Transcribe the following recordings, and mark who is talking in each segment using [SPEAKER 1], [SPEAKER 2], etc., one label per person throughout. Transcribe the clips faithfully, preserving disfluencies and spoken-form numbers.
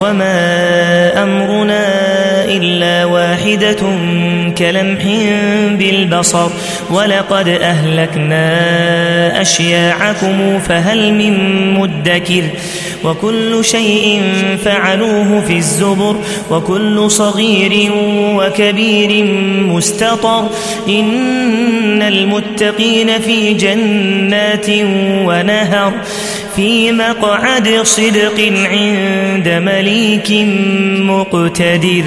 [SPEAKER 1] وما أمرنا إلا واحدة كلمح بالبصر ولقد أهلكنا أشياعكم فهل من مدكر وكل شيء فعلوه في الزبر وكل صغير وكبير مستطر إن المتقين في جنات ونهر في مقعد صدق عند مليك مقتدر.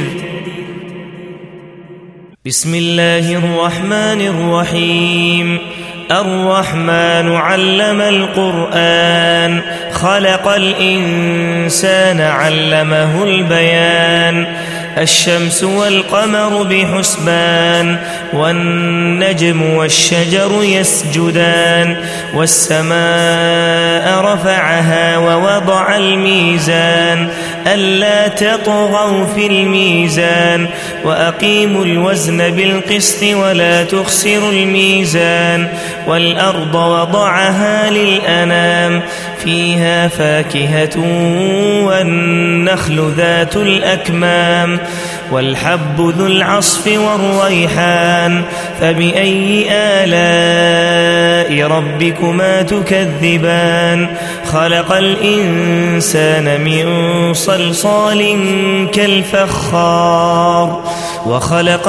[SPEAKER 1] بسم الله الرحمن الرحيم. الرحمن علم القرآن خلق الإنسان علمه البيان الشمس والقمر بحسبان والنجم والشجر يسجدان والسماء رفعها ووضع الميزان ألا تطغوا في الميزان وأقيموا الوزن بالقسط ولا تخسروا الميزان والأرض وضعها للأنام فيها فاكهة والنخل ذات الأكمام والحب ذو العصف والريحان فبأي آلاء ربكما تكذبان خلق الإنسان من صلصال كالفخار وخلق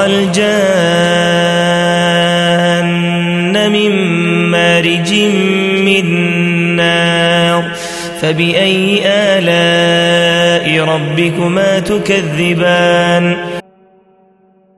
[SPEAKER 1] الجان من مارج من نار فبأي آلاء ربكما تكذبان